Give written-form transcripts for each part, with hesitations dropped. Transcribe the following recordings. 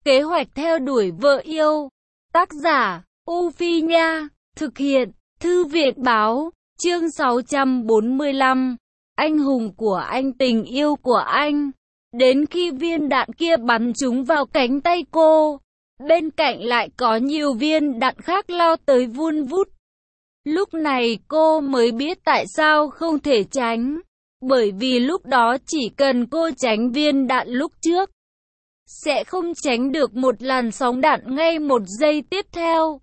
Kế hoạch theo đuổi vợ yêu. Tác giả, U Phi Nha. Thực hiện, Thư viện Báo. Chương 645. Anh hùng của anh, tình yêu của anh. Đến khi viên đạn kia bắn trúng vào cánh tay cô, bên cạnh lại có nhiều viên đạn khác lao tới vun vút. Lúc này cô mới biết tại sao không thể tránh. Bởi vì lúc đó chỉ cần cô tránh viên đạn lúc trước, sẽ không tránh được một làn sóng đạn ngay một giây tiếp theo.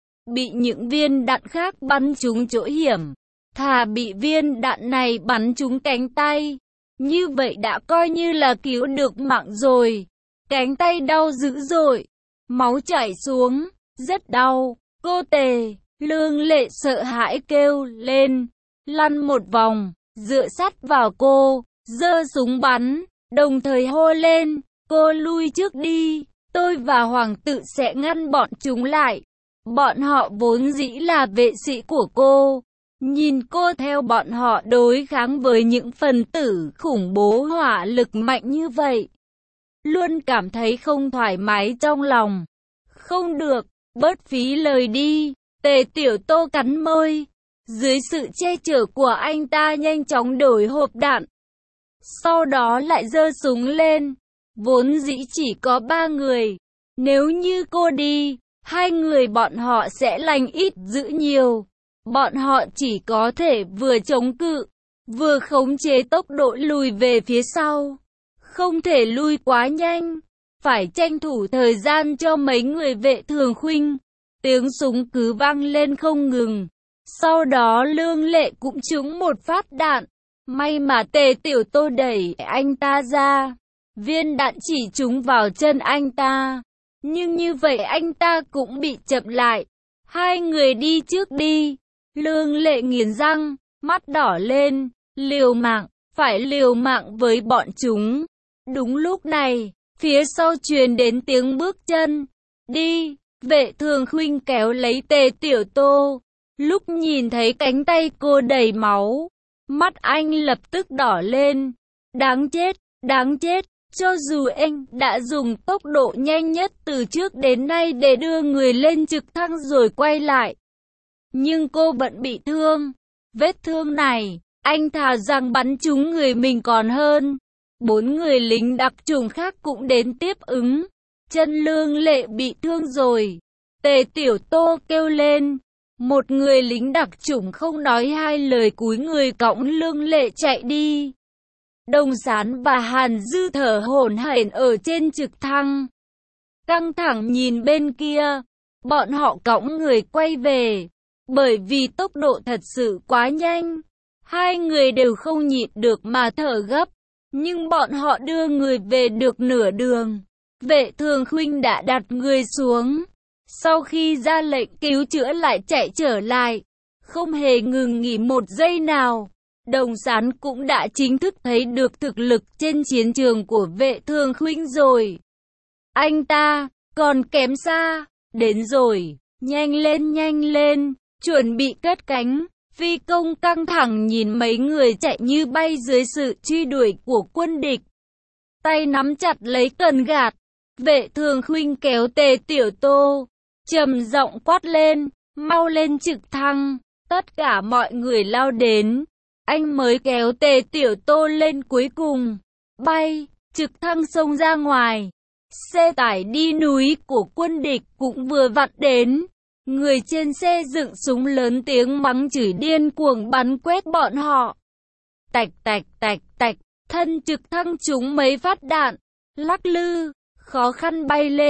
Bị những viên đạn khác bắn trúng chỗ hiểm, thà bị viên đạn này bắn trúng cánh tay. Như vậy đã coi như là cứu được mạng rồi. Cánh tay đau dữ dội, máu chảy xuống, rất đau. Cô Tề, Lương Lệ sợ hãi kêu lên, lăn một vòng, dựa sát vào cô, giơ súng bắn, đồng thời hô lên, cô lui trước đi, tôi và Hoàng tự sẽ ngăn bọn chúng lại. Bọn họ vốn dĩ là vệ sĩ của cô. Nhìn cô theo bọn họ đối kháng với những phần tử khủng bố hỏa lực mạnh như vậy, luôn cảm thấy không thoải mái trong lòng. Không được, bớt phí lời đi. Tề Tiểu Tô cắn môi. Dưới sự che chở của anh ta nhanh chóng đổi hộp đạn, sau đó lại giơ súng lên. Vốn dĩ chỉ có 3 người, nếu như cô đi, 2 người bọn họ sẽ lành ít dữ nhiều. Bọn họ chỉ có thể vừa chống cự, vừa khống chế tốc độ lùi về phía sau. Không thể lui quá nhanh, phải tranh thủ thời gian cho mấy người Vệ Thường Khuynh. Tiếng súng cứ vang lên không ngừng. Sau đó Lương Lệ cũng trúng một phát đạn. May mà Tề Tiểu Tô đẩy anh ta ra. Viên đạn chỉ trúng vào chân anh ta. Nhưng như vậy anh ta cũng bị chậm lại. 2 người đi trước đi. Lương Lệ nghiến răng, mắt đỏ lên. Liều mạng, phải liều mạng với bọn chúng. Đúng lúc này, phía sau truyền đến tiếng bước chân. Đi, Vệ Thường Khuynh kéo lấy Tề Tiểu Tô. Lúc nhìn thấy cánh tay cô đầy máu, mắt anh lập tức đỏ lên. Đáng chết, cho dù anh đã dùng tốc độ nhanh nhất từ trước đến nay để đưa người lên trực thăng rồi quay lại, nhưng cô vẫn bị thương. Vết thương này, anh thà rằng bắn trúng người mình còn hơn. 4 người lính đặc chủng khác cũng đến tiếp ứng. Chân Lương Lệ bị thương rồi. Tề Tiểu Tô kêu lên. Một người lính đặc chủng không nói hai lời cúi người cõng Lương Lệ chạy đi. Đồng Sán và Hàn Dư thở hổn hển ở trên trực thăng, căng thẳng nhìn bên kia. Bọn họ cõng người quay về, bởi vì tốc độ thật sự quá nhanh. 2 người đều không nhịn được mà thở gấp. Nhưng bọn họ đưa người về được nửa đường, Vệ Thường Khuynh đã đặt người xuống. Sau khi ra lệnh cứu chữa lại chạy trở lại, không hề ngừng nghỉ một giây nào. Đồng Sán cũng đã chính thức thấy được thực lực trên chiến trường của Vệ Thường Khuynh rồi. Anh ta còn kém xa. Đến rồi, nhanh lên, chuẩn bị cất cánh. Phi công căng thẳng nhìn mấy người chạy như bay dưới sự truy đuổi của quân địch, tay nắm chặt lấy cần gạt. Vệ Thường Khuynh kéo Tề Tiểu Tô, trầm giọng quát lên, mau lên trực thăng. Tất cả mọi người lao đến, anh mới kéo Tề Tiểu Tô lên cuối cùng. Bay, trực thăng xông ra ngoài. Xe tải đi núi của quân địch cũng vừa vặn đến. Người trên xe dựng súng lớn tiếng mắng chửi điên cuồng bắn quét bọn họ. Tạch tạch, thân trực thăng trúng mấy phát đạn, lắc lư, khó khăn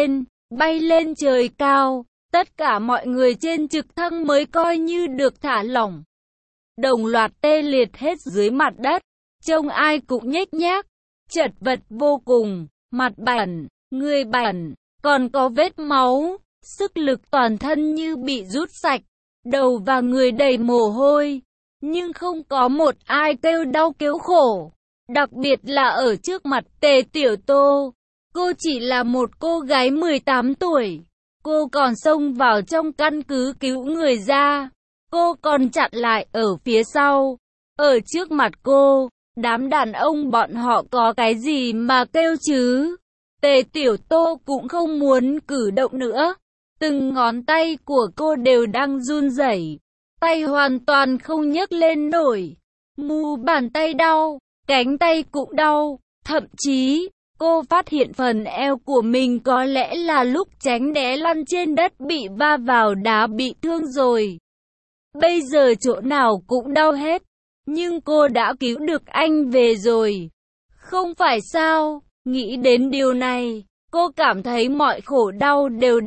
bay lên trời cao. Tất cả mọi người trên trực thăng mới coi như được thả lỏng, đồng loạt tê liệt hết dưới mặt đất. Trông ai cũng nhếch nhác, chật vật vô cùng, mặt bẩn, người bẩn, còn có vết máu. Sức lực toàn thân như bị rút sạch, đầu và người đầy mồ hôi, nhưng không có một ai kêu đau kêu khổ. Đặc biệt là ở trước mặt Tề Tiểu Tô. Cô chỉ là một cô gái 18 tuổi. Cô còn xông vào trong căn cứ cứu người ra. Cô còn chặn lại ở phía sau. Ở trước mặt cô, đám đàn ông bọn họ có cái gì mà kêu chứ? Tề Tiểu Tô cũng không muốn cử động nữa. Từng ngón tay của cô đều đang run rẩy, tay hoàn toàn không nhấc lên nổi. Mu bàn tay đau, cánh tay cũng đau, thậm chí cô phát hiện phần eo của mình có lẽ là lúc tránh né lăn trên đất bị va vào đá bị thương rồi. Bây giờ chỗ nào cũng đau hết, nhưng cô đã cứu được anh về rồi. Không phải sao? Nghĩ đến điều này, cô cảm thấy mọi khổ đau đều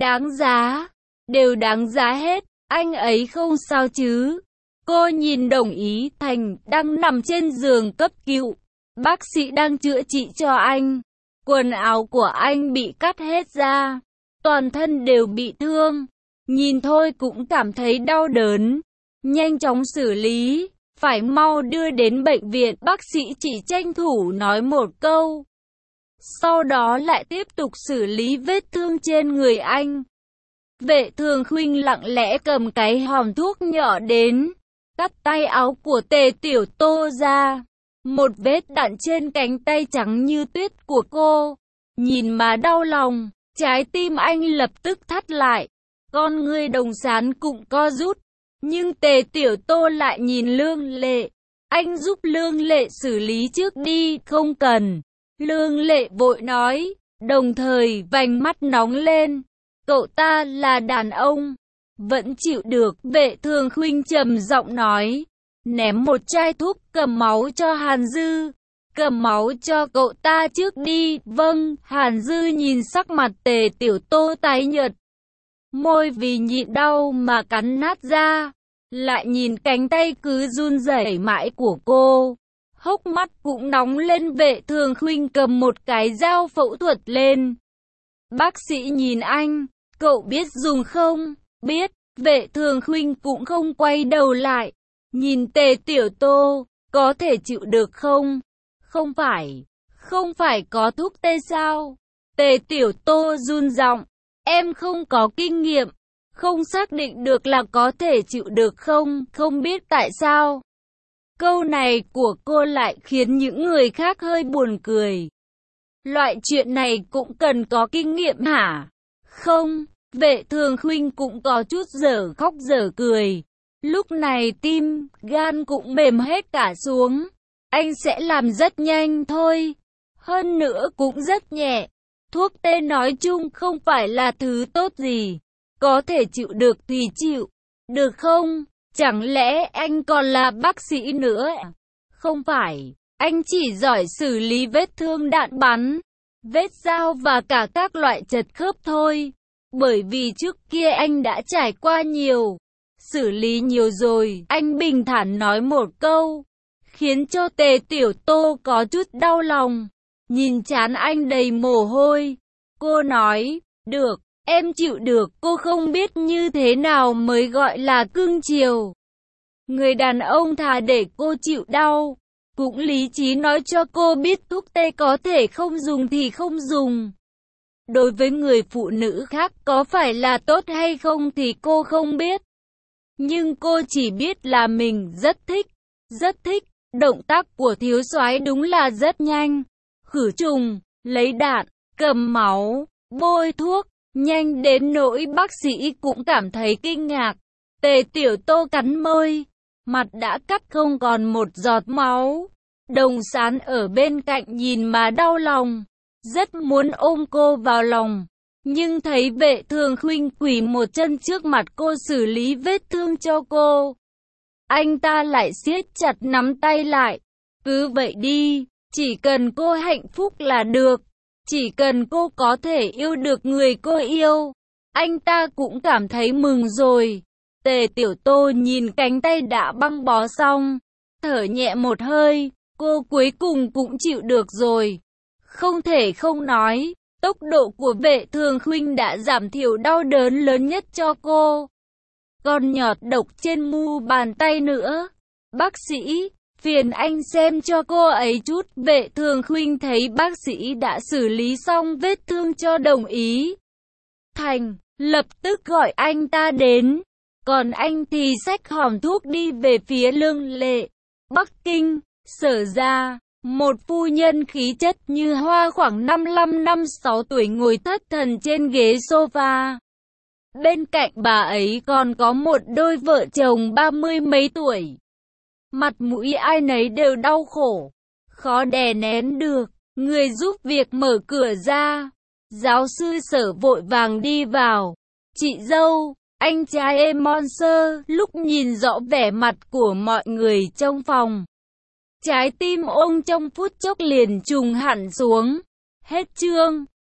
đáng giá hết. Anh ấy không sao chứ? Cô nhìn Đồng Ý Thành đang nằm trên giường cấp cứu. Bác sĩ đang chữa trị cho anh. Quần áo của anh bị cắt hết ra, toàn thân đều bị thương. Nhìn thôi cũng cảm thấy đau đớn. Nhanh chóng xử lý, phải mau đưa đến bệnh viện. Bác sĩ chỉ tranh thủ nói một câu, sau đó lại tiếp tục xử lý vết thương trên người anh. Vệ Thường Khuynh lặng lẽ cầm cái hòm thuốc nhỏ đến, cắt tay áo của Tề Tiểu Tô ra. Một vết đạn trên cánh tay trắng như tuyết của cô. Nhìn mà đau lòng, trái tim anh lập tức thắt lại. Con ngươi Đồng Sán cũng co rút. Nhưng Tề Tiểu Tô lại nhìn Lương Lệ. Anh giúp Lương Lệ xử lý trước đi, không cần. Lương Lệ vội nói, đồng thời vành mắt nóng lên. Cậu ta là đàn ông, vẫn chịu được. Vệ Thường Khuynh trầm giọng nói, ném một chai thuốc cầm máu cho Hàn Dư. Cầm máu cho cậu ta trước đi. Vâng. Hàn Dư nhìn sắc mặt Tề Tiểu Tô tái nhợt, môi vì nhịn đau mà cắn nát ra, lại nhìn cánh tay cứ run rẩy mãi của cô, hốc mắt cũng nóng lên. Vệ Thường Khuynh cầm một cái dao phẫu thuật lên. Bác sĩ nhìn anh, cậu biết dùng không? Biết. Vệ Thường Khuynh cũng không quay đầu lại, nhìn Tề Tiểu Tô, có thể chịu được không? Không phải có thuốc tê sao? Tề Tiểu Tô run giọng, em không có kinh nghiệm, không xác định được là có thể chịu được không, không biết tại sao. Câu này của cô lại khiến những người khác hơi buồn cười. Loại chuyện này cũng cần có kinh nghiệm hả? Không. Vệ Thường Khuynh cũng có chút dở khóc dở cười. Lúc này tim, gan cũng mềm hết cả xuống. Anh sẽ làm rất nhanh thôi. Hơn nữa cũng rất nhẹ. Thuốc tê nói chung không phải là thứ tốt gì. Có thể chịu được thì chịu. Được không? Chẳng lẽ anh còn là bác sĩ nữa? Không phải. Anh chỉ giỏi xử lý vết thương đạn bắn, vết dao và cả các loại chật khớp thôi. Bởi vì trước kia anh đã trải qua nhiều, xử lý nhiều rồi. Anh bình thản nói một câu, khiến cho Tề Tiểu Tô có chút đau lòng. Nhìn trán anh đầy mồ hôi, cô nói, được, em chịu được. Cô không biết như thế nào mới gọi là cưng chiều. Người đàn ông thà để cô chịu đau, cũng lý trí nói cho cô biết thuốc tê có thể không dùng thì không dùng. Đối với người phụ nữ khác có phải là tốt hay không thì cô không biết. Nhưng cô chỉ biết là mình rất thích. Động tác của thiếu soái đúng là rất nhanh. Khử trùng, lấy đạn, cầm máu, bôi thuốc, nhanh đến nỗi bác sĩ cũng cảm thấy kinh ngạc. Tề Tiểu Tô cắn môi, mặt đã cắt không còn một giọt máu. Đồng Sán ở bên cạnh nhìn mà đau lòng, rất muốn ôm cô vào lòng. Nhưng thấy Vệ Thường Khuynh quỳ một chân trước mặt cô xử lý vết thương cho cô, anh ta lại siết chặt nắm tay lại. Cứ vậy đi, chỉ cần cô hạnh phúc là được. Chỉ cần cô có thể yêu được người cô yêu, anh ta cũng cảm thấy mừng rồi. Tề Tiểu Tô nhìn cánh tay đã băng bó xong, thở nhẹ một hơi, cô cuối cùng cũng chịu được rồi. Không thể không nói, tốc độ của Vệ Thường Khuynh đã giảm thiểu đau đớn lớn nhất cho cô. Còn nhọt độc trên mu bàn tay nữa. Bác sĩ, phiền anh xem cho cô ấy chút. Vệ Thường Khuynh thấy bác sĩ đã xử lý xong vết thương cho Đồng Ý Thành, lập tức gọi anh ta đến. Còn anh thì xách hòm thuốc đi về phía Lương Lệ. Bắc Kinh, Sở ra. Một phu nhân khí chất như hoa khoảng 55-56 tuổi ngồi thất thần trên ghế sofa. Bên cạnh bà ấy còn có một đôi vợ chồng 30 mấy tuổi. Mặt mũi ai nấy đều đau khổ, khó đè nén được. Người giúp việc mở cửa ra. Giáo sư Sở vội vàng đi vào. Chị dâu, anh trai em Monster, lúc nhìn rõ vẻ mặt của mọi người trong phòng, trái tim ông trong phút chốc liền trùng hẳn xuống. Hết chương.